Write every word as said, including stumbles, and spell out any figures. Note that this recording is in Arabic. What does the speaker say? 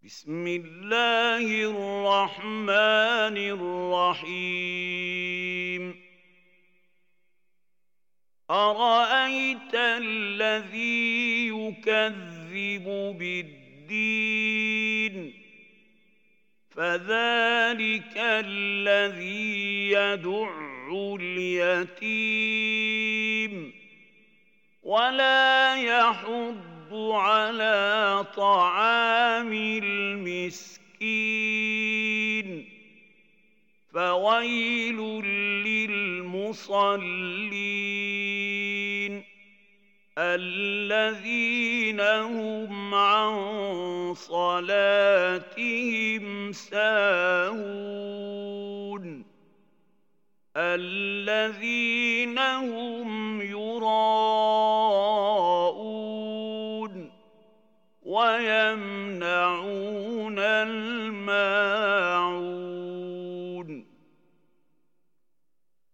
بسم الله الرحمن الرحيم. أرأيت الذي يكذب بالدين فذلك الذي يدع اليتيم ولا يحض على طعام المسكين فويل للمصلين الذين هم عن صلاتهم ساهون الذين هم يراءون ويمنعون الماء